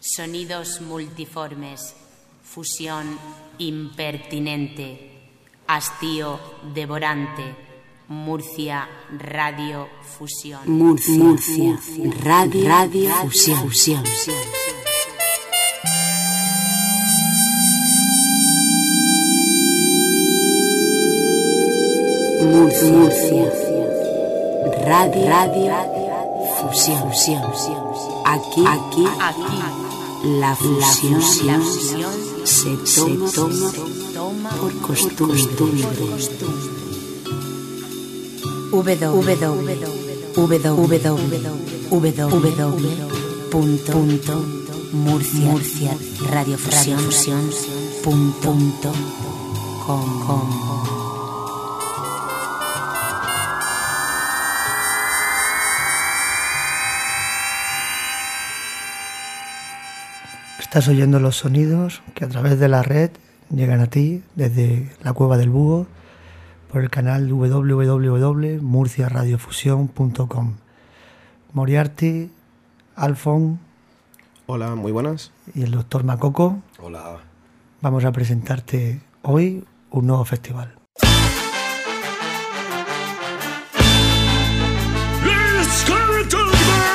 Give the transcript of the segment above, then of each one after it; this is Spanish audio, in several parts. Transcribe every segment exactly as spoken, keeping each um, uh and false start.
Sonidos multiformes, fusión impertinente, hastío devorante, Murcia Radio Fusión. Murcia, Murcia Radio, Radio Fusión. Fusión. Murcia, Murcia Radio, Radio Fusión. Fusión. Aquí, aquí, Aquí la fusión, la fusión se toma, se toma, se toma por costumbre. W W W W punto Murcia Radio Fusión punto com. Estás oyendo los sonidos que a través de la red llegan a ti desde la Cueva del Búho por el canal w w w punto murcia radio fusión punto com. Moriarty, Alfon. Hola, muy buenas. Y el doctor Macoco. Hola. Vamos a presentarte hoy un nuevo festival. Let's go to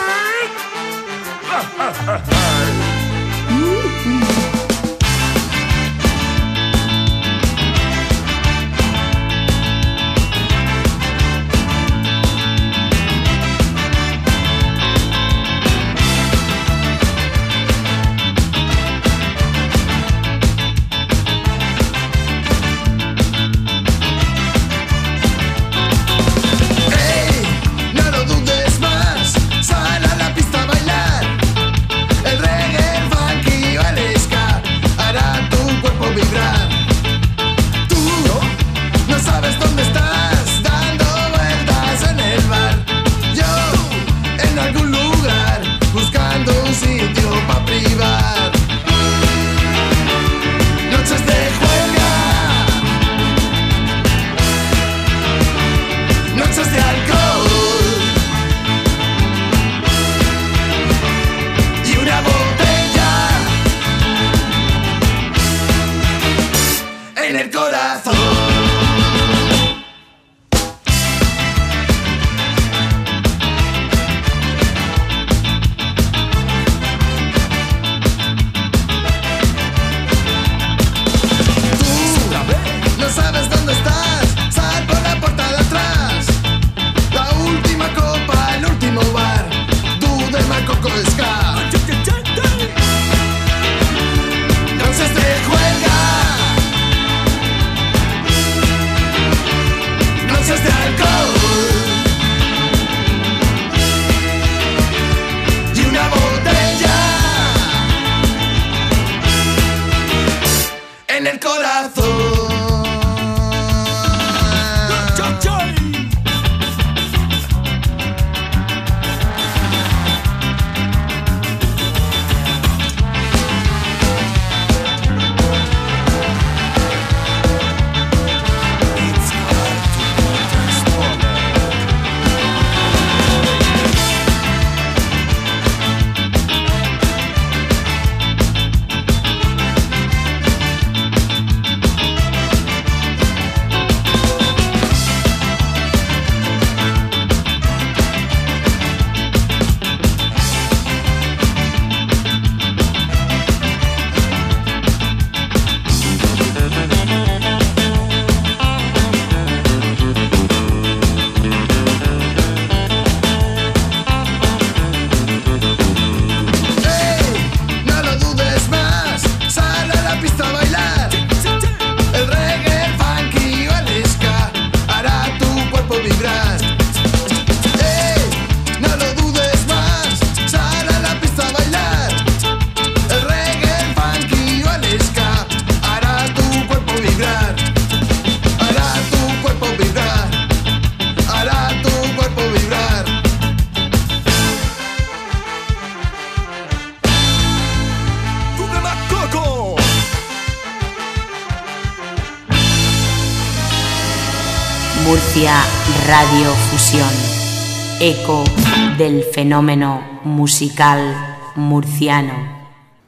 Murcia Radio Fusión, eco del fenómeno musical murciano.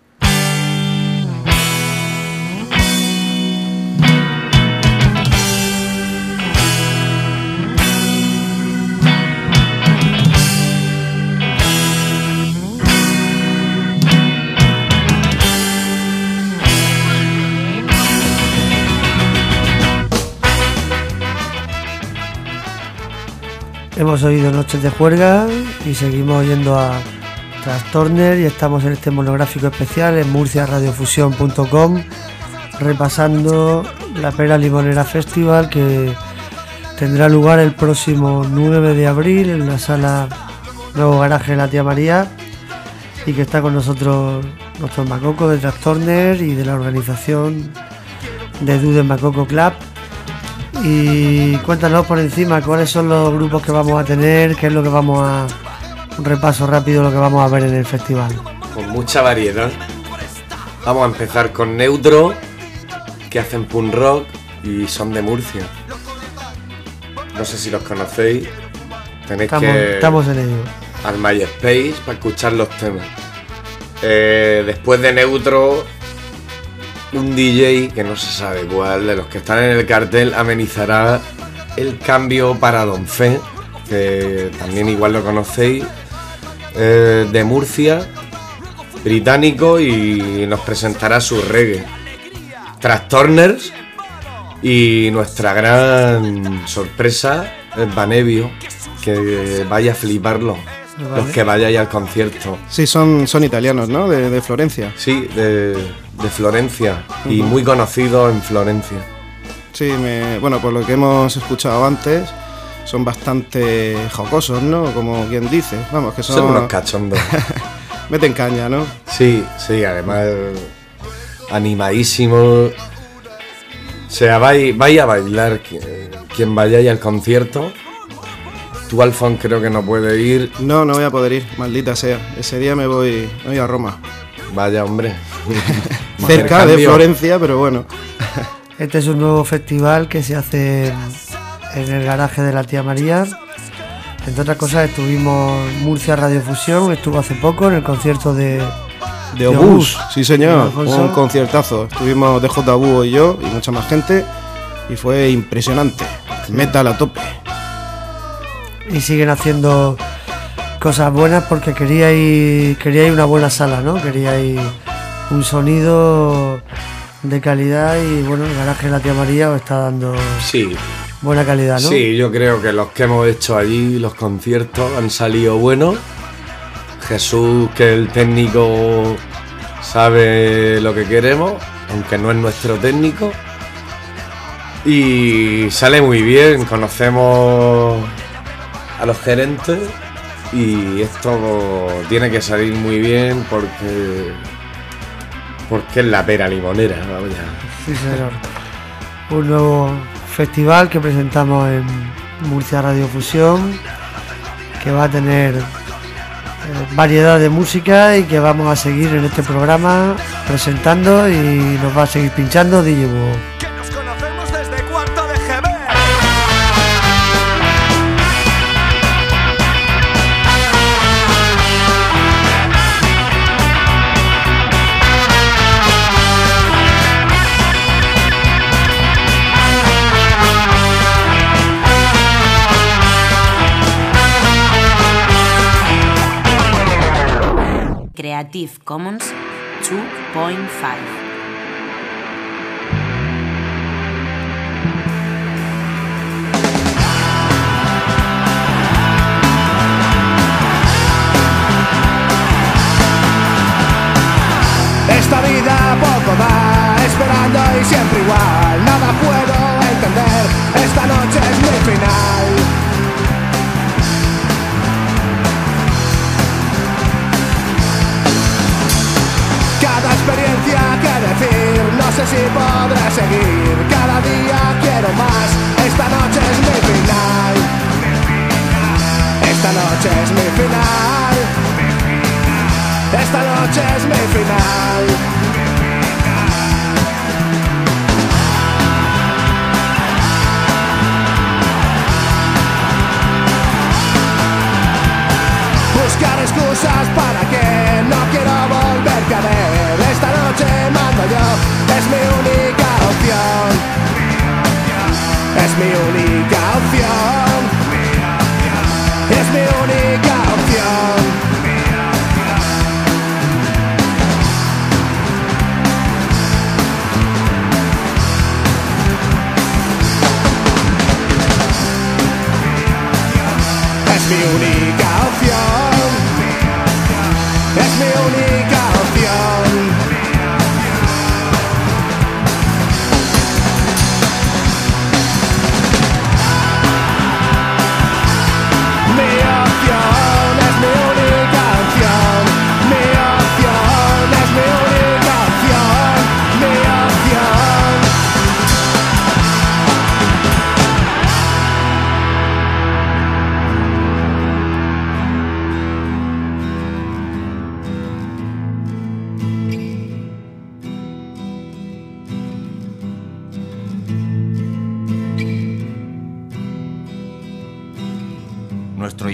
Hemos oído Noches de Juerga y seguimos oyendo a Trastorner y estamos en este monográfico especial en murcia radio fusión punto com repasando la Pera Limonera Festival, que tendrá lugar el próximo nueve de abril en la sala Nuevo Garaje de la Tía María, y que está con nosotros nuestro Macoco de Trastorner y de la organización de Dude Macoco Club. Y cuéntanos por encima cuáles son los grupos que vamos a tener, qué es lo que vamos a... un repaso rápido de lo que vamos a ver en el festival. Con mucha variedad. Vamos a empezar con Neutro, que hacen punk rock y son de Murcia. No sé si los conocéis. Tenéis Estamos, que estamos en ello. al MySpace para escuchar los temas. Eh, después de Neutro, un D J que no se sabe cuál de los que están en el cartel amenizará el cambio para Don Fe, que también igual lo conocéis, eh, de Murcia, británico, y nos presentará su reggae. Trastorners y nuestra gran sorpresa, el Vanevio, que vaya a fliparlo. Vale. Los que vayáis al concierto. Sí, son, son italianos, ¿no? De, de Florencia. Sí, de, de Florencia. Uh-huh. Y muy conocidos en Florencia. Sí, me, bueno, por lo que hemos escuchado antes, son bastante jocosos, ¿no? Como quien dice. Vamos, que son... Son unos cachondos. Meten caña, ¿no? Sí, sí, además animadísimos. O sea, vais, vais a bailar quien vayáis al concierto. Tú, Alfon, creo que no puedes ir. No, no voy a poder ir, maldita sea. Ese día me voy, me voy a Roma. Vaya, hombre. Cerca de Florencia, pero bueno. Este es un nuevo festival que se hace en el garaje de la Tía María. Entre otras cosas, estuvimos Murcia Radio Fusión, estuvo hace poco en el concierto de... De Obús, sí señor, un conciertazo. Estuvimos D J Búho y yo, y mucha más gente, y fue impresionante. Metal a tope. Y siguen haciendo cosas buenas porque queríais, queríais una buena sala, ¿no? Queríais un sonido de calidad y bueno, el garaje de la Tía María os está dando sí. buena calidad, ¿no? Sí, yo creo que los que hemos hecho allí, los conciertos, han salido buenos. Jesús, que el técnico sabe lo que queremos, aunque no es nuestro técnico. Y sale muy bien, conocemos a los gerentes y esto tiene que salir muy bien porque porque es la Pera Limonera, vamos ya. Sí, señor. Un nuevo festival que presentamos en Murcia Radio Fusión, que va a tener eh, variedad de música y que vamos a seguir en este programa presentando, y nos va a seguir pinchando D J Búho. Creative Commons two point five. Esta vida poco da, esperando y siempre igual. Nada puedo entender, esta noche es mi final. Cada experiencia que decir, no sé si podré seguir. Cada día quiero más, esta noche es mi final. Esta noche es mi final. Esta noche es mi final. Buscar excusas para que no quiero volverte a ver. Esta noche mando yo, es mi única opción. Es mi única opción. Es mi única opción.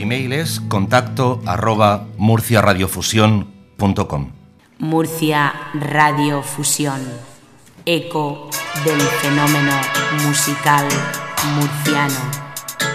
email es contacto arroba murciaradiofusión punto com. Murcia Radio Fusión, eco del fenómeno musical murciano.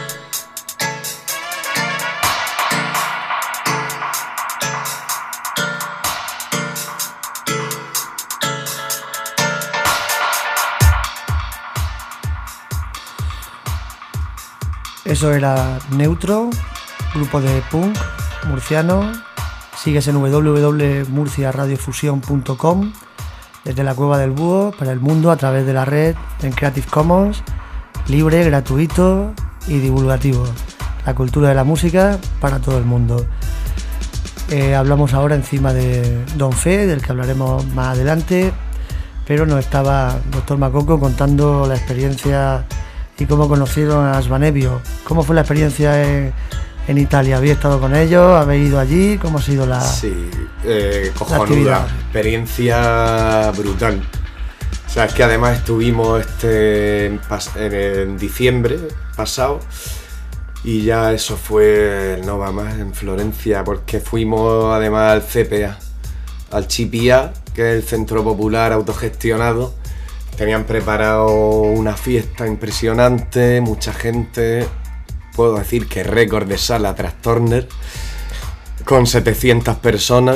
Eso era Neutro, grupo de punk murciano. Sigues en w w w punto murcia radio fusión punto com, desde la Cueva del Búho para el mundo a través de la red en Creative Commons, libre, gratuito y divulgativo. La cultura de la música para todo el mundo. Eh, hablamos ahora encima de Don Fe, del que hablaremos más adelante, pero nos estaba doctor Macoco contando la experiencia y cómo conocieron a Svanevio. ¿Cómo fue la experiencia en, en Italia? ¿Habéis estado con ellos? ¿Habéis ido allí? ¿Cómo ha sido la Sí, eh, la cojonuda, actividad? experiencia brutal. O sea, es que además estuvimos este en, pas- en, en diciembre pasado y ya eso fue el no va más en Florencia, porque fuimos además al C P A, al C P A, que es el Centro Popular Autogestionado. Tenían preparado una fiesta impresionante, mucha gente, puedo decir que récord de sala Trastorner, con setecientas personas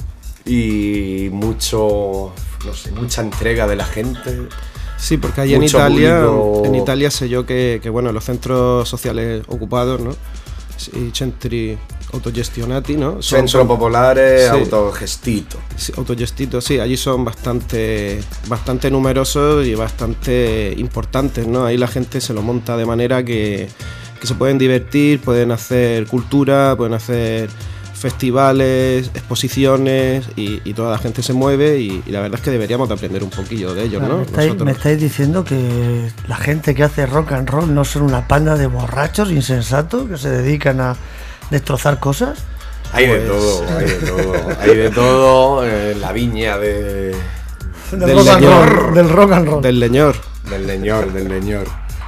y mucho, no sé, mucha entrega de la gente. Sí, porque allí en Mucho Italia, público. en Italia sé yo que, que bueno, los centros sociales ocupados, ¿no? I centri autogestionati, ¿no? Son- Centro son- Popolare sí. Autogestito. Sí, autogestitos, sí, allí son bastante, bastante numerosos y bastante importantes, ¿no? Ahí la gente se lo monta de manera que, que se pueden divertir, pueden hacer cultura, pueden hacer festivales, exposiciones y, y toda la gente se mueve y, y la verdad es que deberíamos de aprender un poquillo de ellos, Claro, ¿no? me, estáis, Nosotros. me estáis diciendo que la gente que hace rock and roll no son una panda de borrachos insensatos que se dedican a destrozar cosas. Hay de Pues, todo, hay de todo, hay de todo en la viña de, Del, Del rock and leñor. roll, del rock and roll. Del leñor. del leñor, del leñor.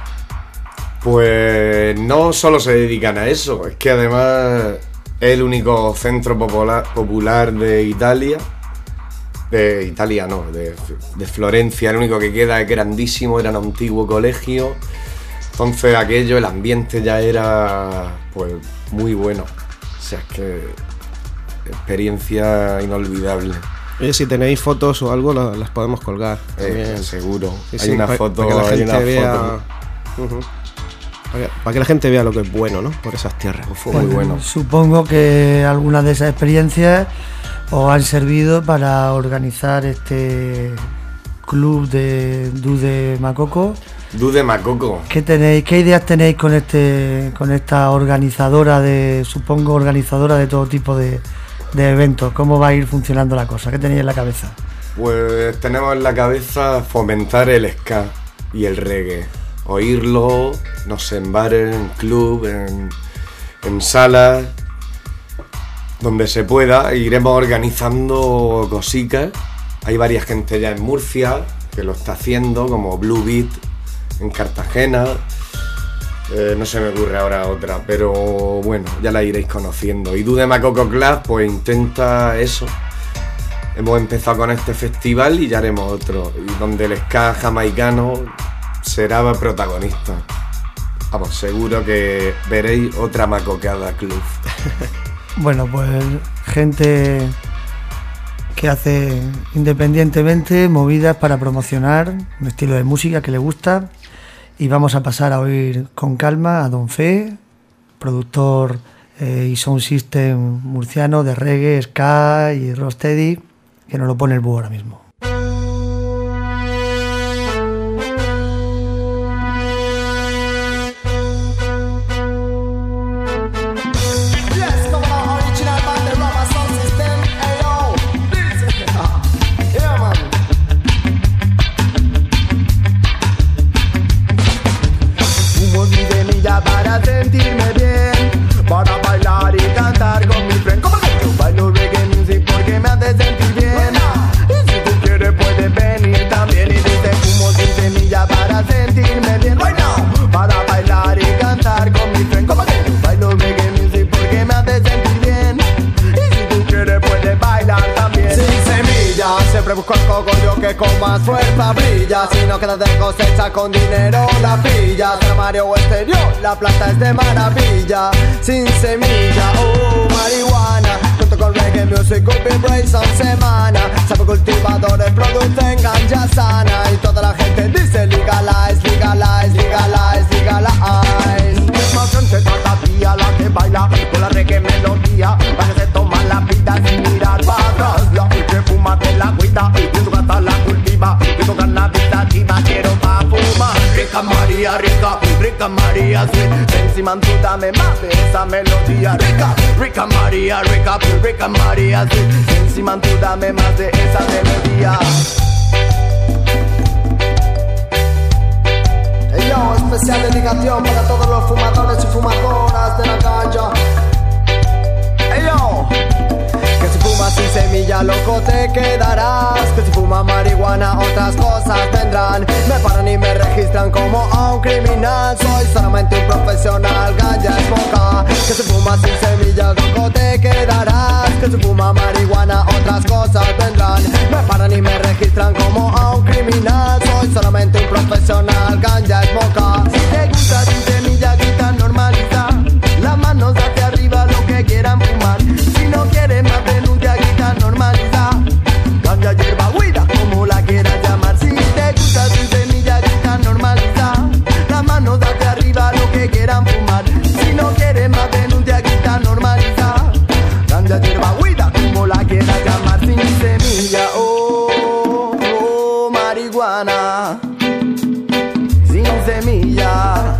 Pues no solo se dedican a eso, es que además es el único centro popular, popular de Italia, de Italia no, de, de Florencia, el único que queda es grandísimo, era un antiguo colegio, entonces aquello, el ambiente ya era pues muy bueno, o sea, es que experiencia inolvidable. Oye, si tenéis fotos o algo, la- las podemos colgar. Eh, también. seguro. Sí, hay sí, una pa- foto, para que la hay gente una vea. foto. Ujú. Para que, para que la gente vea lo que es bueno, ¿no? Por esas tierras. Fue muy Pues, bueno. Supongo que algunas de esas experiencias os han servido para organizar este club de Dude Macoco. Dude Macoco. ¿Qué tenéis, qué ideas tenéis con este, con esta organizadora de, supongo organizadora de todo tipo de, de eventos? ¿Cómo va a ir funcionando la cosa? ¿Qué tenéis en la cabeza? Pues tenemos en la cabeza fomentar el ska y el reggae. Oírlo, no sé, en bares, en club, en, en salas, donde se pueda. Iremos organizando cositas. Hay varias gente ya en Murcia que lo está haciendo, como Blue Beat en Cartagena. Eh, no se me ocurre ahora otra, pero bueno, ya la iréis conociendo. Y Dude Macoco Club pues intenta eso. Hemos empezado con este festival y ya haremos otro, y donde el ska jamaicano será protagonista. Vamos, seguro que veréis otra macoqueada club. Bueno, pues gente que hace independientemente movidas para promocionar un estilo de música que le gusta. Y vamos a pasar a oír con calma a Don Fe, productor eh, y sound system murciano de reggae, ska y rocksteady, que nos lo pone el búho ahora mismo. Yes, come on, original band, the rubber sound system. Hey yo, this, yeah man. Fumo mi semilla para sentirme bien, para bailar y cantar con mi friend. Como que yo bailo reggae music porque me hace sentir bien. Y si tú quieres Siempre busco el cogollo que con más fuerza brilla. Si no quedas de cosecha con dinero la pilla. Armario o exterior, la planta es de maravilla. Sin semilla, oh, marihuana. Junto con reggae music, good vibration semana. Sabe cultivadores producen ganja sana. Y toda la gente dice legalize, legalize, legalize, legalize. Es más gente cada día la que baila con la reggae melodía. La que se toma la vida sin mirar para atrás. La que fuma con la agüita y en su gata la cultiva. Y con cannabis activa quiero pa' fumar. Rica María, rica, rica María, sí. Encima tú dame más de esa melodía. Rica, rica María, rica, rica María, sí. Encima tú dame más de esa melodía. Hey yo, especial dedicación para todos los fumadores y fumadoras de la ganja. Hey yo, que si fumas sin semilla loco te quedarás. Que si fumas marihuana otras cosas vendrán. Me paran y me registran como a un criminal. Soy solamente un profesional, ganja es boca. Que si fumas sin semilla loco te quedarás. Que si fumas marihuana otras cosas vendrán. Me paran y me registran como a un criminal. Soy solamente un profesional, ganja es boca. Si te gusta sin semilla grita normaliza. Las manos hacia arriba lo que quieran fumar. Si no quieres más denuncia grita normaliza. Ganja, hierba, huida, como la quieras llamar. Si te gusta sin semilla grita normaliza. Las manos hacia arriba lo que quieran fumar. Si no quieres más denuncia grita normaliza. Ganja, hierba, huida, como la quieras llamar. Sin semilla, oh, oh, marihuana. Sin semilla.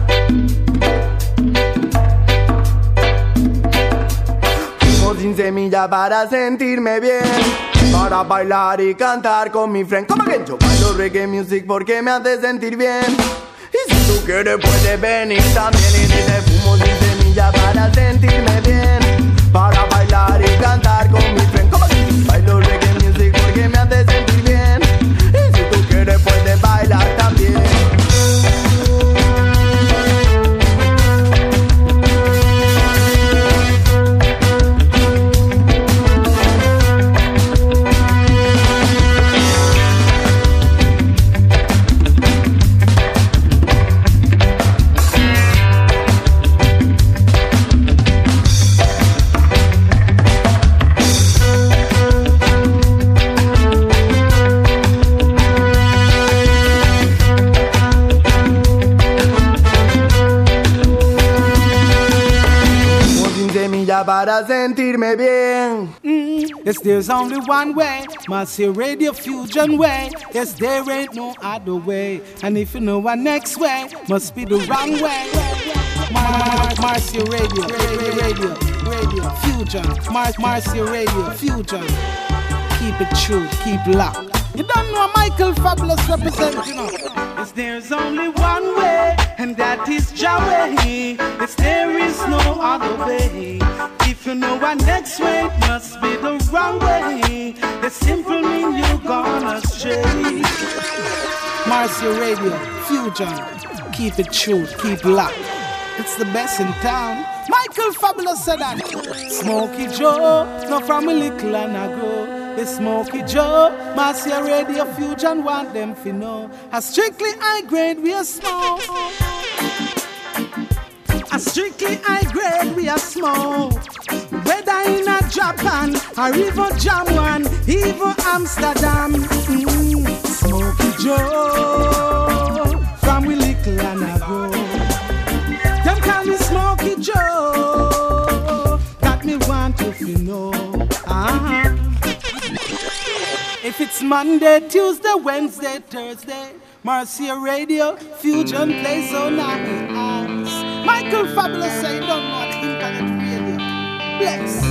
Sin semilla para sentirme bien, para bailar y cantar con mi friend. Como que yo bailo reggae music porque me hace sentir bien. Y si tú quieres puedes venir también. Y te fumo sin semilla para sentirme bien, para bailar y cantar con mi friend. Como que yo bailo reggae music porque me hace sentir bien. Y si tú quieres puedes bailar también. Para sentirme bien. Mm, yes, there's only one way, Marcia Radio Fusion way. Yes, there ain't no other way. And if you know what next way, must be the wrong way. Mar- Marcia Radio, Radio, Radio, Radio Fusion. Mar- Marcia Radio Fusion. Keep it true, keep locked. You don't know Michael Fabulous represent, you know. Yes, there's only one way, and that is Jah way. Yes, there is no other way. If you know what next way, must be the wrong way. The simple mean you gone astray. Marcia Radio, Fusion, keep it true, keep locked. It's the best in town. Michael Fabulous said that. Smokey Joe, no from a little and I go. It's Smokey Joe, Marcia Radio Fusion want them to know. A strictly high grade we are smoke. A strictly high grade we are smoke. Whether in a Japan or even Jamwan, even Amsterdam. Mm, Smokey Joe, from we little and I go. Them call me Smokey Joe. That me want if you know. Uh-huh. If it's Monday, Tuesday, Wednesday, Thursday, Marcia Radio, Fusion plays so nice. Michael Fabulous say don't know what internet radio. Bless.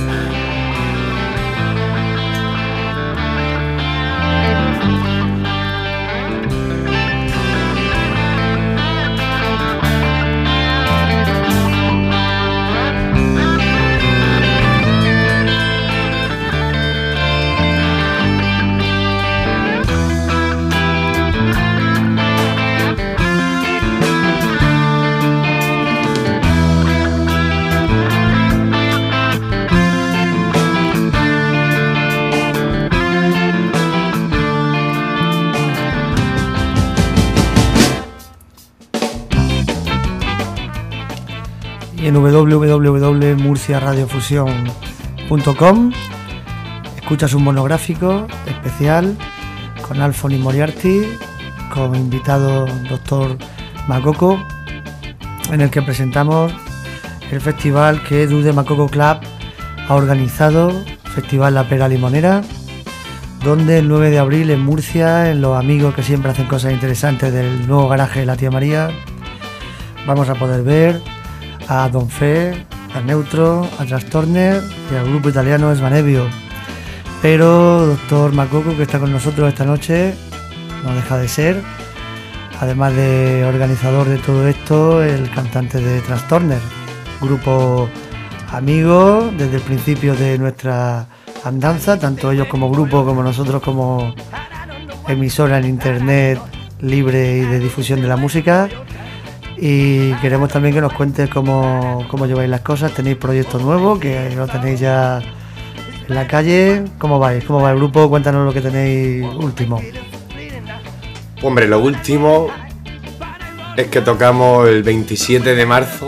y en w w w punto murcia radio fusión punto com. Escuchas un monográfico especial con Alfoni Moriarty, como invitado doctor Makoko, en el que presentamos el festival que Dude Makoko Club ha organizado, Festival La Pera Limonera, donde el nueve de abril en Murcia, en los amigos que siempre hacen cosas interesantes del nuevo garaje de la Tía María, vamos a poder ver a Don Fe, a Neutro, a Trastorner y al grupo italiano Svanevio. Pero doctor Makoko, que está con nosotros esta noche, no deja de ser, además de organizador de todo esto, el cantante de Trastorner, grupo amigo desde el principio de nuestra andanza, tanto ellos como grupo como nosotros como emisora en internet libre y de difusión de la música. Y queremos también que nos cuentes cómo, cómo lleváis las cosas. Tenéis proyectos nuevos, que lo tenéis ya en la calle. ¿Cómo vais? ¿Cómo va el grupo? Cuéntanos lo que tenéis último. Hombre, lo último es que tocamos el veintisiete de marzo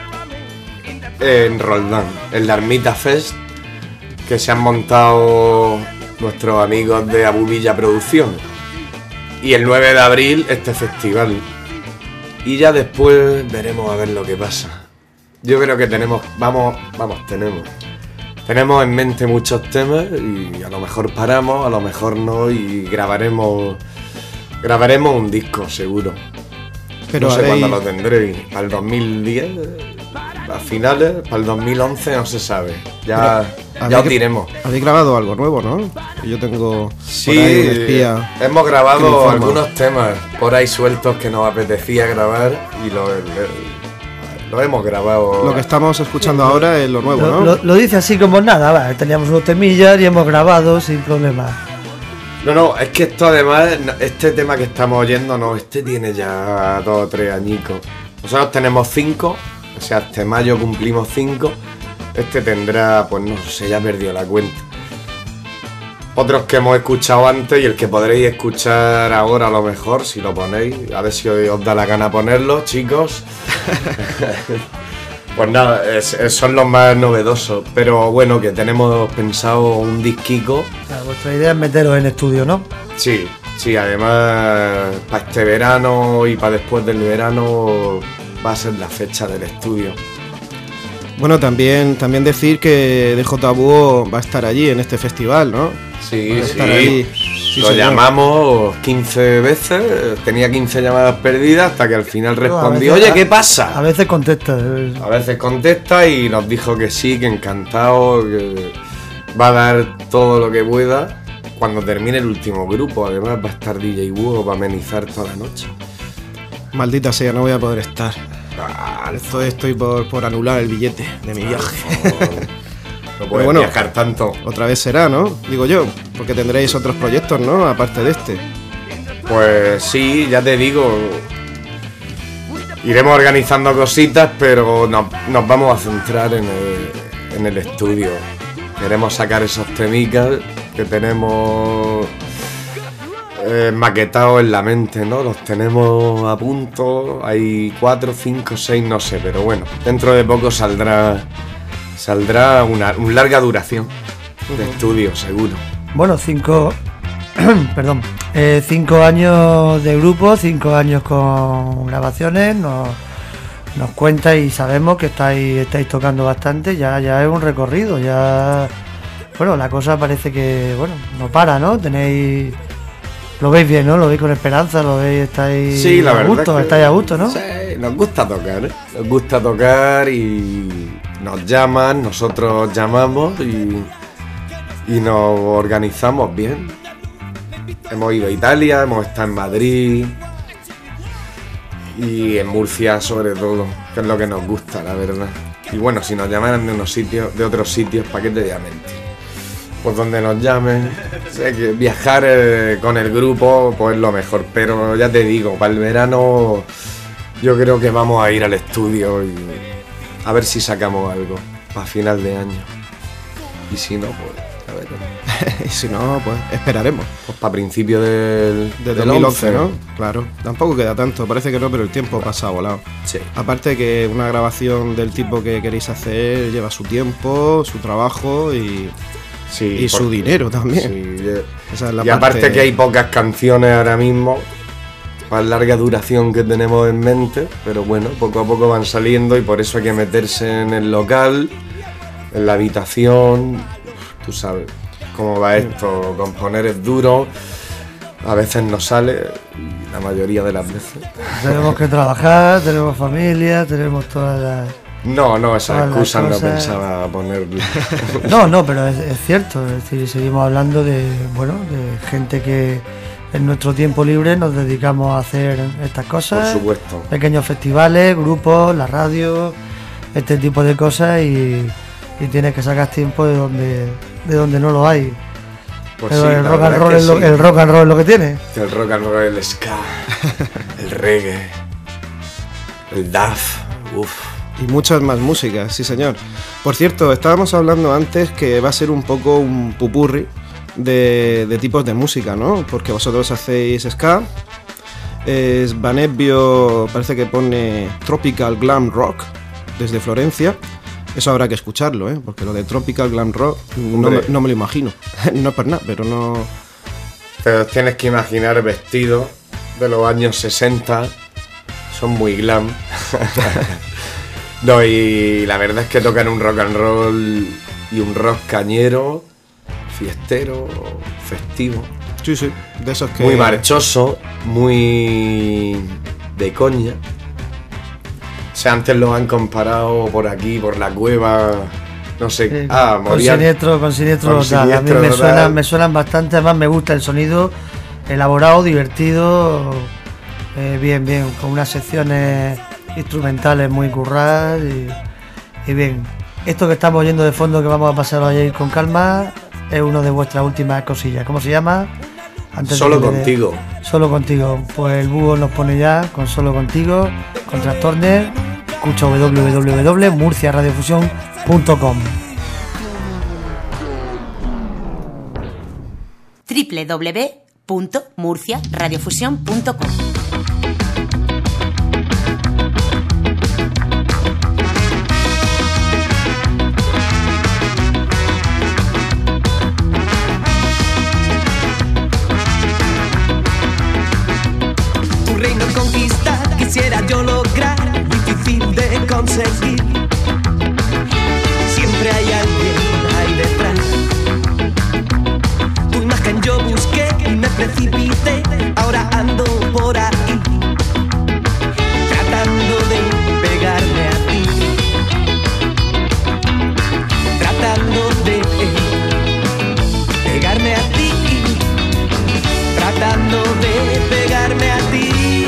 en Roldán, en la Ermita Fest, que se han montado nuestros amigos de Abubilla Producción. Y el nueve de abril este festival. Y ya después veremos a ver lo que pasa. Yo creo que tenemos, vamos, vamos, tenemos. Tenemos en mente muchos temas y a lo mejor paramos, a lo mejor no, y grabaremos grabaremos un disco seguro. Pero no sé cuándo lo tendréis, para el dos mil diez, a finales, para el dos mil once no se sabe. Ya, ya os diremos. Habéis grabado algo nuevo, ¿no? Yo tengo sí, por ahí un espía. Hemos grabado algunos temas por ahí sueltos que nos apetecía grabar y lo, lo, lo hemos grabado. Lo que estamos escuchando ahora es lo nuevo, lo, ¿no? Lo, lo dice así como nada, va. Teníamos unos temillas y hemos grabado sin problema. No, no, es que esto además, este tema que estamos oyendo, no, este tiene ya dos o tres añicos. Nosotros tenemos cinco, o sea, este mayo cumplimos cinco. Este tendrá, pues no sé, ya perdió la cuenta. Otros que hemos escuchado antes y el que podréis escuchar ahora a lo mejor, si lo ponéis. A ver si os da la gana ponerlo, chicos. Pues nada, es, es, son los más novedosos. Pero bueno, que tenemos pensado un disquico. O sea, vuestra idea es meteros en estudio, ¿no? Sí, sí, además para este verano y para después del verano va a ser la fecha del estudio. Bueno, también, también decir que D J Búho va a estar allí en este festival, ¿no? Sí, sí. Ahí. Sí, lo señor. Llamamos quince veces, tenía quince llamadas perdidas hasta que al final respondió, oye, ¿qué pasa? A veces contesta. A veces contesta y nos dijo que sí, que encantado, que va a dar todo lo que pueda. Cuando termine el último grupo, además va a estar D J Búho para amenizar toda la noche. Maldita sea, no voy a poder estar. Ah, estoy, estoy por, por anular el billete de mi viaje. No puedes bueno, viajar tanto. Otra vez será, ¿no? Digo yo, porque tendréis otros proyectos, ¿no? Aparte de este. Pues sí, ya te digo. Iremos organizando cositas, pero nos, nos vamos a centrar en el, en el estudio. Queremos sacar esos temicas que tenemos eh, maquetados en la mente, ¿no? Los tenemos a punto. Hay cuatro, cinco, seis, no sé, pero bueno, dentro de poco saldrá saldrá una, una larga duración de uh-huh. estudio, seguro. Bueno, cinco perdón, eh, cinco años de grupo, cinco años con grabaciones, nos, nos cuenta y sabemos que estáis, estáis tocando bastante, ya, ya es un recorrido, ya bueno, la cosa parece que bueno, no para, ¿no? Tenéis, lo veis bien, ¿no? Lo veis con esperanza, lo veis, estáis sí, la a verdad gusto, que, estáis a gusto, ¿no? Sí, nos gusta tocar, ¿eh? Nos gusta tocar y nos llaman, nosotros llamamos y, y nos organizamos bien. Hemos ido a Italia, hemos estado en Madrid y en Murcia sobre todo, que es lo que nos gusta, la verdad. Y bueno, si nos llamaran de unos sitios, de otros sitios, ¿para qué te voy a mentir? Pues donde nos llamen, sé que viajar eh, con el grupo pues es lo mejor, pero ya te digo, para el verano yo creo que vamos a ir al estudio y a ver si sacamos algo para final de año. Y si no, pues a ver. Y si no, pues esperaremos. Pues para principios del, De del dos mil once, once, ¿no? Claro. Tampoco queda tanto, parece que no, pero el tiempo pasa volado. Sí. Aparte que una grabación del tipo que queréis hacer lleva su tiempo, su trabajo y, Sí, y su porque- dinero también. Sí, eh, Esa es la y aparte parte- que hay pocas canciones ahora mismo, para larga duración que tenemos en mente, pero bueno, poco a poco van saliendo y por eso hay que meterse en el local, en la habitación, tú sabes cómo va esto, componer es duro, a veces no sale, y la mayoría de las veces. Tenemos que trabajar, tenemos familia, tenemos todas las... No, no, esas Todas las excusas no cosas. pensaba poner. No, no, pero es, es cierto, es decir, seguimos hablando de, bueno, de gente que en nuestro tiempo libre nos dedicamos a hacer estas cosas. Por supuesto. Pequeños festivales, grupos, la radio, este tipo de cosas y, y tienes que sacar tiempo de donde, de donde no lo hay. Pues Pero sí, el la rock and verdad roll que es lo, sí. el rock and roll es lo que tiene. El rock and roll, el ska, el reggae, el daf, uff. Y muchas más músicas, sí señor. Por cierto, estábamos hablando antes que va a ser un poco un pupurri de, de tipos de música, ¿no? Porque vosotros hacéis ska, es Vanevio, parece que pone Tropical Glam Rock desde Florencia. Eso habrá que escucharlo, ¿eh? Porque lo de Tropical Glam Rock no me, Hombre. no me lo imagino. No es por nada, pero no... Pero tienes que imaginar vestidos de los años sesenta, son muy glam. No, y la verdad es que tocan un rock and roll y un rock cañero, fiestero, festivo. Sí, sí, de esos que... Muy marchoso, muy de coña. O sea, antes lo han comparado por aquí, por la cueva, no sé. Sí, ah, con morían. siniestro, con siniestro con total. A mí Siniestro me Total. suenan, me suenan bastante, además me gusta el sonido elaborado, divertido, eh, bien, bien, con unas secciones instrumentales muy curradas y, y bien. Esto que estamos oyendo de fondo que vamos a pasar hoy con calma es uno de vuestras últimas cosillas. ¿Cómo se llama? Antes de Solo que le dé- contigo. Solo contigo. Pues el búho nos pone ya con Solo contigo, con Trastorne. Escucha w w w punto murcia radiofusión punto com. w w w punto murcia radiofusión punto com. Tu reino conquistar, quisiera yo lograr, difícil de conseguir. Siempre hay alguien ahí detrás. Tu imagen yo busqué y me precipité, ahora ando por ahí, tratando de pegarme a ti, tratando de pegarme a ti, tratando de pegarme a ti,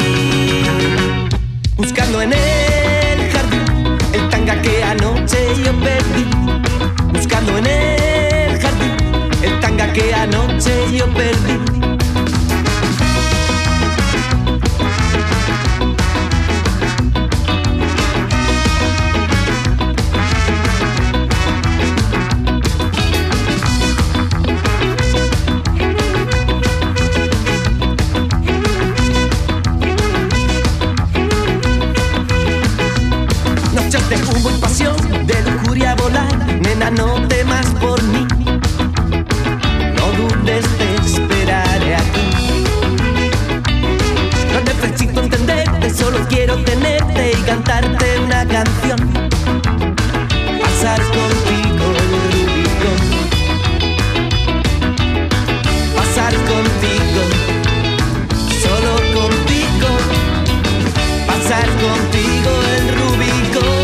buscando en el jardín el tanga que anoche yo perdí, buscando en el jardín el tanga que anoche yo perdí. Noches de humo y pasión, de lujuria volar, nena no temas por mí, no dudes, te esperaré aquí. No necesito entenderte, solo quiero tenerte y cantarte una canción, pasar contigo el Rubicón, pasar contigo, solo contigo, pasar contigo el Rubicón.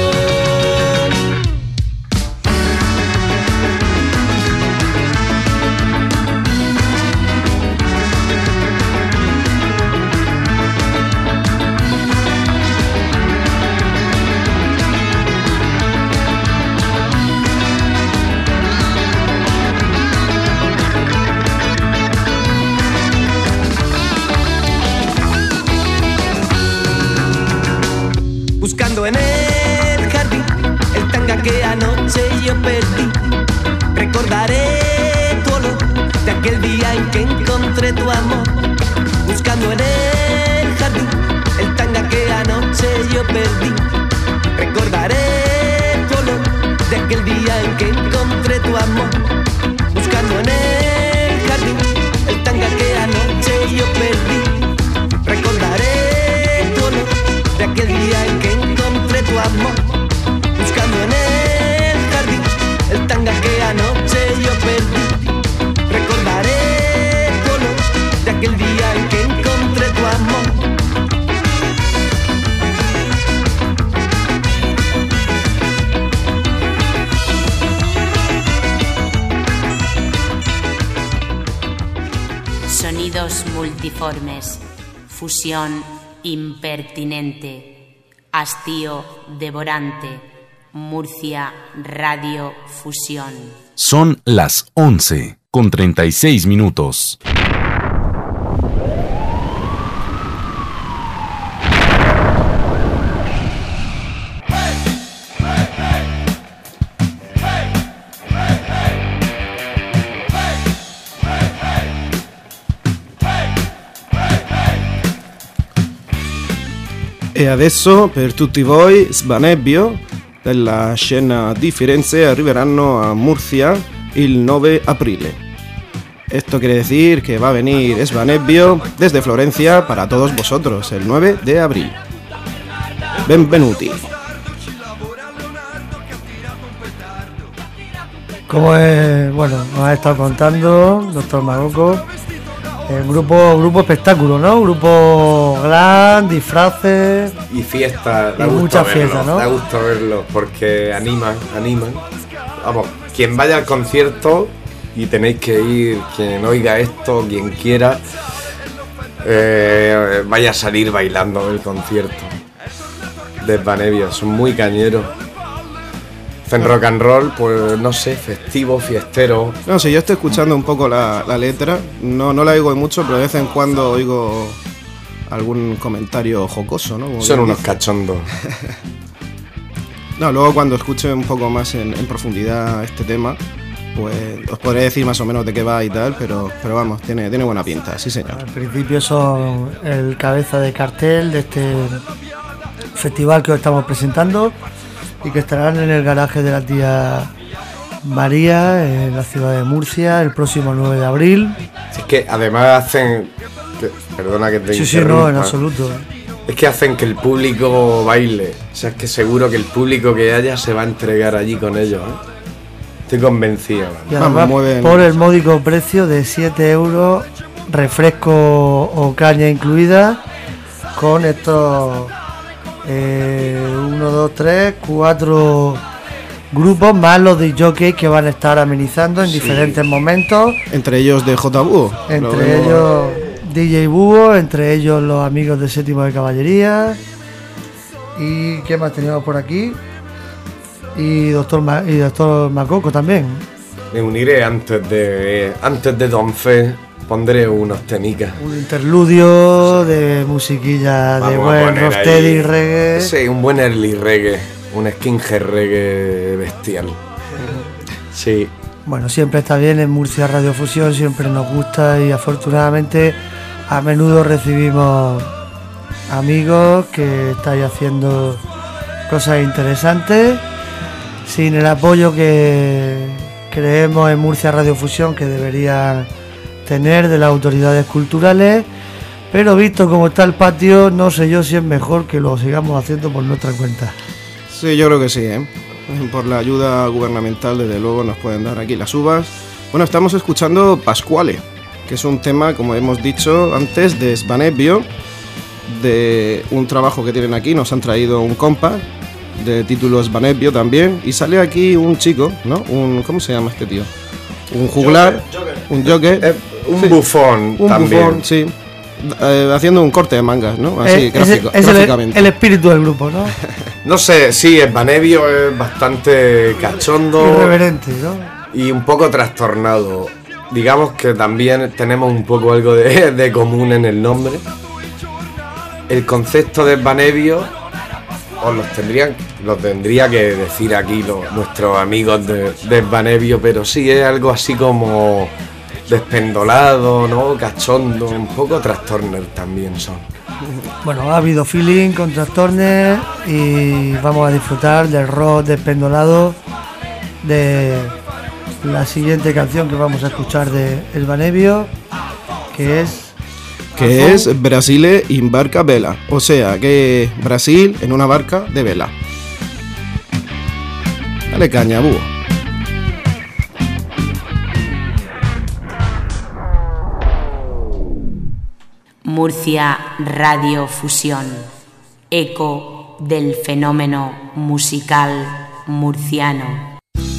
Buscando en el jardín el tanga que anoche yo perdí, recordaré encontré tu amor, buscando en el jardín el tanga que anoche yo perdí. Recordaré tu olor de aquel día en que encontré tu amor, buscando en el jardín el tanga que anoche yo perdí. Recordaré tu olor de aquel día en que encontré tu amor, buscando en el jardín el tanga que anoche yo perdí. Recordaré tu olor de aquel día en que encontré tu amor. Sonidos multiformes, fusión impertinente, hastío devorante, Murcia Radio Fusión. Son las once con treinta y seis minutos. E adesso per tutti voi Svanebbio della scena di Firenze arriveranno a Murcia il nove aprile. Esto quiere decir que va a venir Svanebbio desde Florencia para todos vosotros el nueve de abril. Benvenuti. Como es, bueno, nos ha estado contando doctor Maroco, el grupo, grupo espectáculo, ¿no? Grupo glam, disfraces y fiesta, y mucha fiesta, ¿no? Da gusto verlos porque animan, animan. Vamos, quien vaya al concierto y tenéis que ir, quien oiga esto, quien quiera, eh, vaya a salir bailando del concierto de Svanebbio, son muy cañeros. En rock and roll, pues no sé, festivo, fiestero. No sé, yo estoy escuchando un poco la, la letra, no, no la oigo mucho, pero de vez en cuando oigo algún comentario jocoso, ¿no? Como son unos dice. Cachondos. No, luego cuando escuche un poco más en, en profundidad este tema, pues os podré decir más o menos de qué va y tal, pero, pero vamos, tiene, tiene buena pinta, sí señor. Al principio son el cabeza de cartel de este festival que os estamos presentando y que estarán en el garaje de la tía María en la ciudad de Murcia el próximo nueve de abril. Es que además hacen, que, perdona que te sí, interrumpa. Sí, no, en absoluto. Es que hacen que el público baile. O sea, es que seguro que el público que haya se va a entregar allí con ellos, ¿eh? Estoy convencido. Y además, por el módico precio de siete euros, refresco o caña incluida, con estos eh, uno, dos, tres, cuatro grupos más los de jockey que van a estar amenizando en sí. diferentes momentos. Entre ellos de J. Búho. Entre ellos D J Búho, entre ellos los amigos de Séptimo de Caballería. ¿Y qué más teníamos por aquí? Y doctor Ma- y doctor Macoco también. Me uniré antes de antes de Don Fe, pondré unos temicas. Un interludio de musiquilla de buen rocksteady reggae. Sí, un buen early reggae, un skinhead reggae bestial. Sí. Bueno, siempre está bien en Murcia Radio Fusión, siempre nos gusta y afortunadamente a menudo recibimos amigos que estáis haciendo cosas interesantes. Sin el apoyo que creemos en Murcia Radio Fusión que deberían tener de las autoridades culturales, pero visto como está el patio, no sé yo si es mejor que lo sigamos haciendo por nuestra cuenta. Sí, yo creo que sí, ¿eh? Por la ayuda gubernamental, desde luego, nos pueden dar aquí las uvas. Bueno, estamos escuchando Pasquale, que es un tema, como hemos dicho antes, de Svanebbio, de un trabajo que tienen aquí, nos han traído un compa, de título Svanebbio también, y sale aquí un chico, ¿no? Un, ¿cómo se llama este tío? Un juglar, Joker, Joker. un joker, eh, un sí, bufón un también. bufón, sí, eh, haciendo un corte de mangas, ¿no? Así, eh, gráfico, es, gráficamente. El, el espíritu del grupo, ¿no? No sé, sí, Svanebbio es bastante cachondo, irreverente, ¿no? Y un poco trastornado. Digamos que también tenemos un poco algo de, de común en el nombre. El concepto de Svanebbio os los tendrían, los tendría que decir aquí los, nuestros amigos de, de Svanebbio, pero sí es algo así como despendolado, ¿no? Cachondo, un poco Trastorner también son. Bueno, ha habido feeling con Trastorner y vamos a disfrutar del rock despendolado de la siguiente canción que vamos a escuchar de Svanevio, que es que es Brasile in barca vela, o sea que Brasil en una barca de vela. Dale caña, búho. Murcia Radio Fusión, eco del fenómeno musical murciano.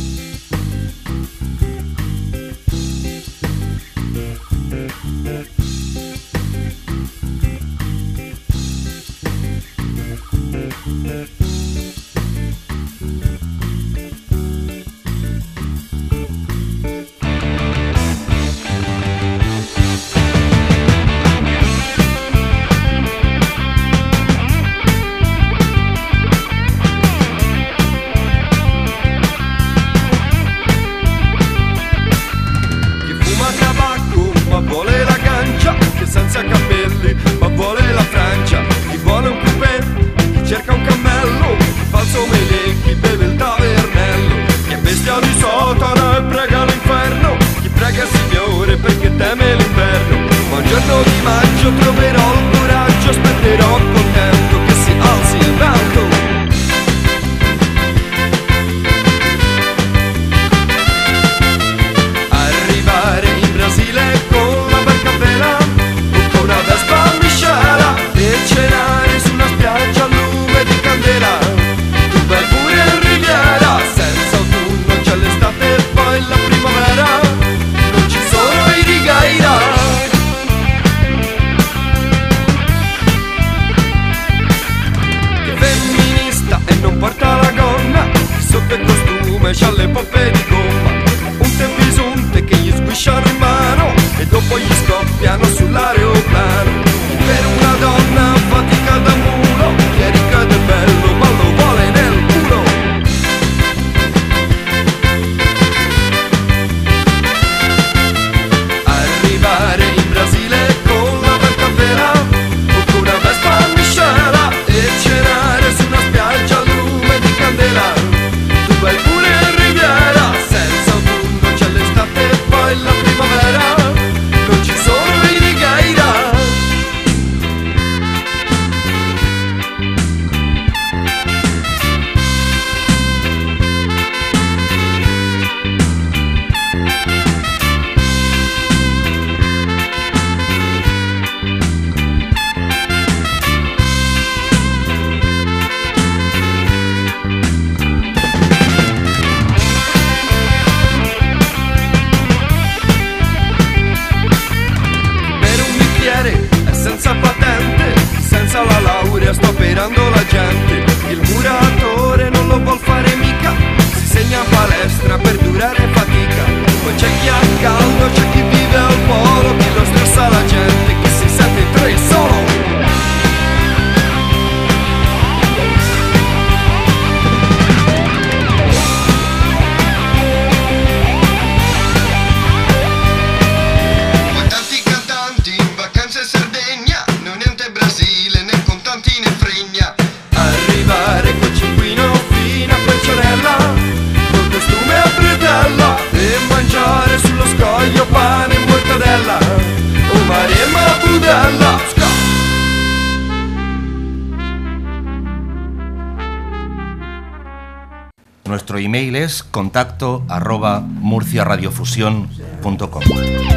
Nuestro email es contacto arroba murciaradiofusión punto com.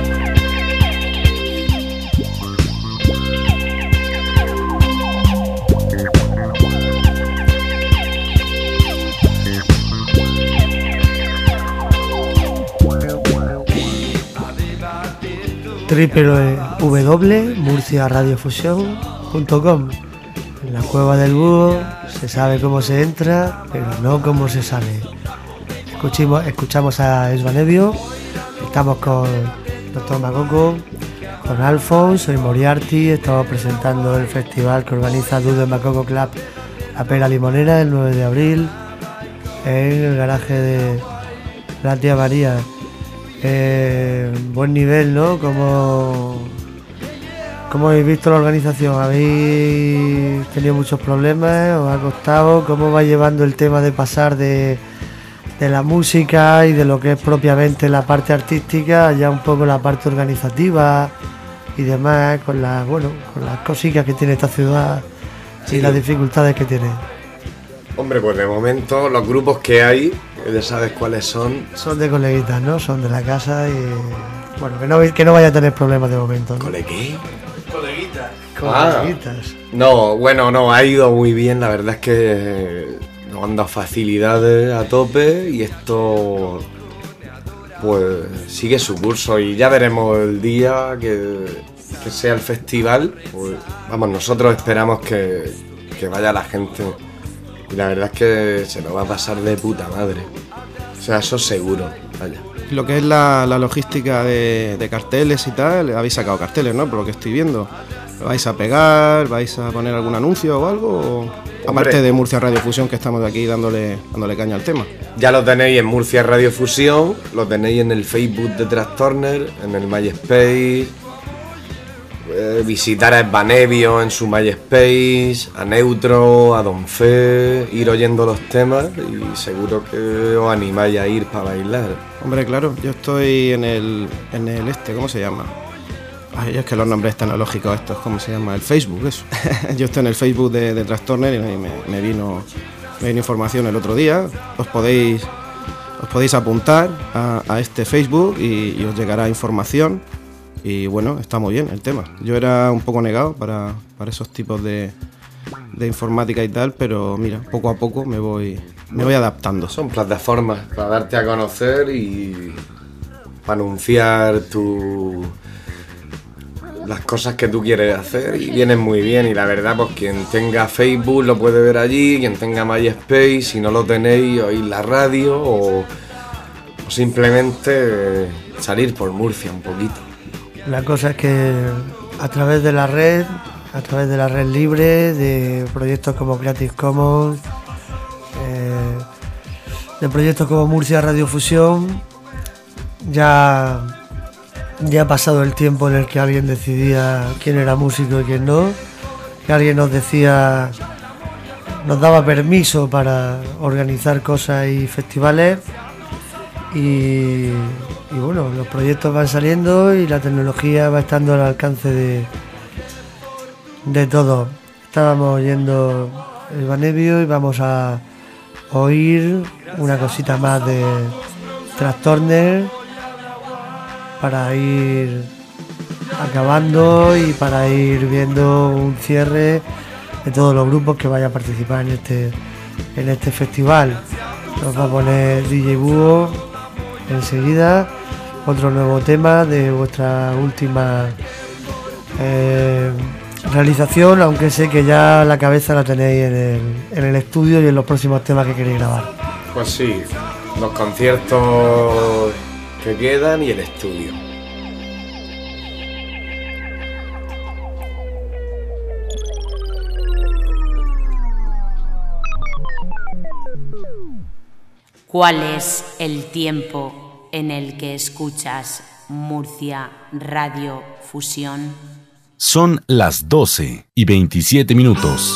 w w w punto murciaradiofusión punto com. En la cueva del búho se sabe cómo se entra, pero no cómo se sale. Escuchamos, escuchamos a Svanevio, estamos con doctor Macoco, con Alphonse, soy Moriarty, estamos presentando el festival que organiza Dude Macoco Club, La Pera Limonera, el nueve de abril, en el garaje de la tía María, Eh, buen nivel, ¿no? ¿Cómo, ¿Cómo habéis visto la organización? ¿Habéis tenido muchos problemas? ¿Os ha costado? ¿Cómo va llevando el tema de pasar de, de la música y de lo que es propiamente la parte artística, ya un poco la parte organizativa y demás, con las, bueno, con las cositas que tiene esta ciudad y las dificultades que tiene? Hombre, pues de momento los grupos que hay, ya sabes cuáles son. Son de coleguitas, ¿no? Son de la casa y... Bueno, que no, que no vaya a tener problemas de momento, ¿no? ¿Cole qué? Coleguitas. Coleguitas. Ah, no, bueno, no, ha ido muy bien. La verdad es que nos han dado facilidades a tope y esto pues sigue su curso y ya veremos el día que, que sea el festival. Pues, vamos, nosotros esperamos que, que vaya la gente. Y la verdad es que se nos va a pasar de puta madre. O sea, eso seguro. Vaya. Lo que es la, la logística de, de carteles y tal, habéis sacado carteles, ¿no? Por lo que estoy viendo. ¿Lo vais a pegar? ¿Vais a poner algún anuncio o algo? O, aparte de Murcia Radio Fusión, que estamos aquí dándole, dándole caña al tema. Ya lo tenéis en Murcia Radio Fusión, lo tenéis en el Facebook de Trastorner, en el MySpace. Eh, visitar a Esbanevio en su MySpace, a Neutro, a Don Fe, ir oyendo los temas y seguro que os animáis a ir para bailar. Hombre, claro, yo estoy en el, en el este, ¿cómo se llama? Ay, es que los nombres tecnológicos estos, ¿cómo se llama? El Facebook, eso. Yo estoy en el Facebook de, de Trastorner y me, me, vino, me vino información el otro día. Os podéis, os podéis apuntar a, a este Facebook y, y os llegará información. Y bueno, está muy bien el tema. Yo era un poco negado para, para esos tipos de, de informática y tal, pero mira, poco a poco me voy, me voy adaptando. Son plataformas para darte a conocer y para anunciar tu, las cosas que tú quieres hacer y vienen muy bien. Y la verdad, pues quien tenga Facebook lo puede ver allí, quien tenga MySpace, si no lo tenéis, oír la radio o, o simplemente salir por Murcia un poquito. La cosa es que a través de la red, a través de la red libre, de proyectos como Creative Commons, eh, de proyectos como Murcia Radio Fusión, ya, ya ha pasado el tiempo en el que alguien decidía quién era músico y quién no, que alguien nos decía, nos daba permiso para organizar cosas y festivales. Y, y bueno, los proyectos van saliendo y la tecnología va estando al alcance de, de todos. Estábamos oyendo Esbanevio y vamos a oír una cosita más de Trastorner para ir acabando y para ir viendo un cierre de todos los grupos que vayan a participar en este, en este festival. Nos va a poner D J Búho enseguida, otro nuevo tema de vuestra última eh, realización, aunque sé que ya la cabeza la tenéis en el, en el estudio y en los próximos temas que queréis grabar. Pues sí, los conciertos que quedan y el estudio. ¿Cuál es el tiempo en el que escuchas Murcia Radio Fusión? Son las doce y veintisiete minutos.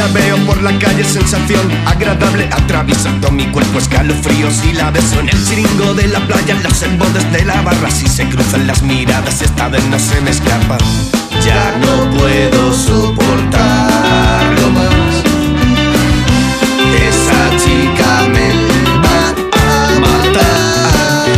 la veo por la calle, sensación agradable atravesando mi cuerpo, escalofríos y la beso en el chiringo de la playa, en los embotes de la barra. Si se cruzan las miradas, esta vez no se me escapa. Ya no puedo soportarlo más. Esa chica me va a matar.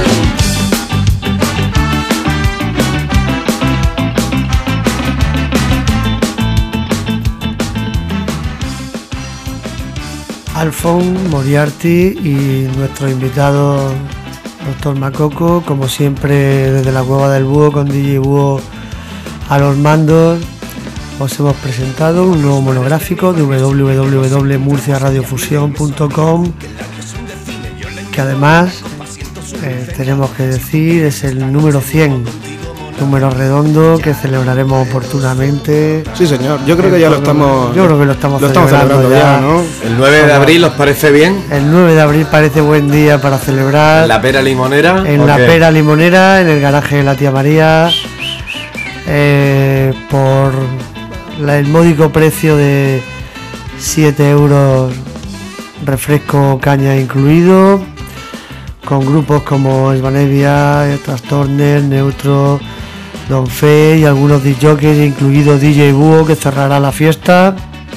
Alfon, Moriarty y nuestro invitado doctor Macoco, como siempre desde la Cueva del Búho con D J Búho a los mandos. Os hemos presentado un nuevo monográfico de w w w punto murcia radio fusión punto com, que además eh, tenemos que decir es el número cien, número redondo que celebraremos oportunamente. Sí, señor, yo creo que ya lo estamos yo creo que lo estamos, lo estamos celebrando, celebrando ya, ¿no? El nueve de abril, ¿os parece bien? El nueve de abril parece buen día para celebrar. ¿En la Pera Limonera? En la Pera Limonera, en el garaje de la tía María, eh, por la, el módico precio de siete euros, refresco, caña incluido, con grupos como Svanevia, Trastorner, Neutro, Don Fe y algunos disjockeys, incluido D J Búho, que cerrará la fiesta.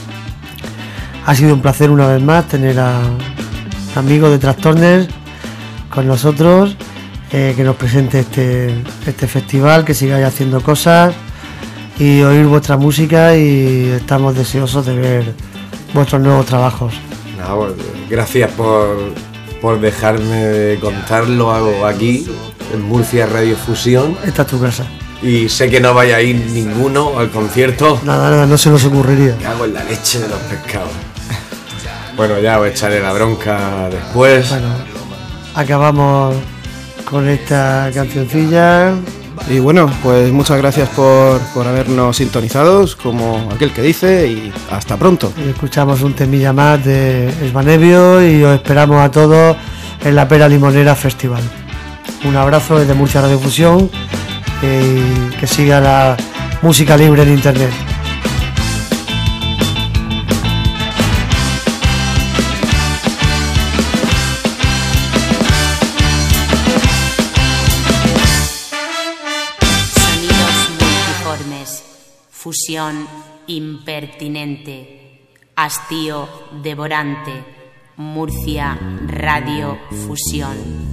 Ha sido un placer una vez más tener a amigos de Trastorner con nosotros, eh, que nos presente este, este festival, que sigáis haciendo cosas y oír vuestra música, y estamos deseosos de ver vuestros nuevos trabajos. No, pues, gracias por, por dejarme contarlo hago aquí en Murcia Radio Fusión. Esta es tu casa. Y sé que no vaya a ir ninguno al concierto. Nada, nada, no se nos ocurriría. Me cago en la leche de los pescados. Bueno, ya os echaré la bronca después. Bueno, acabamos con esta cancioncilla. Y bueno, pues muchas gracias por, por habernos sintonizado, como aquel que dice, y hasta pronto. Y escuchamos un temilla más de Svanevio y os esperamos a todos en la Pera Limonera Festival. Un abrazo desde Murcia Radio Fusión, y que siga la música libre en internet. Fusión impertinente, hastío devorante, Murcia Radio Fusión.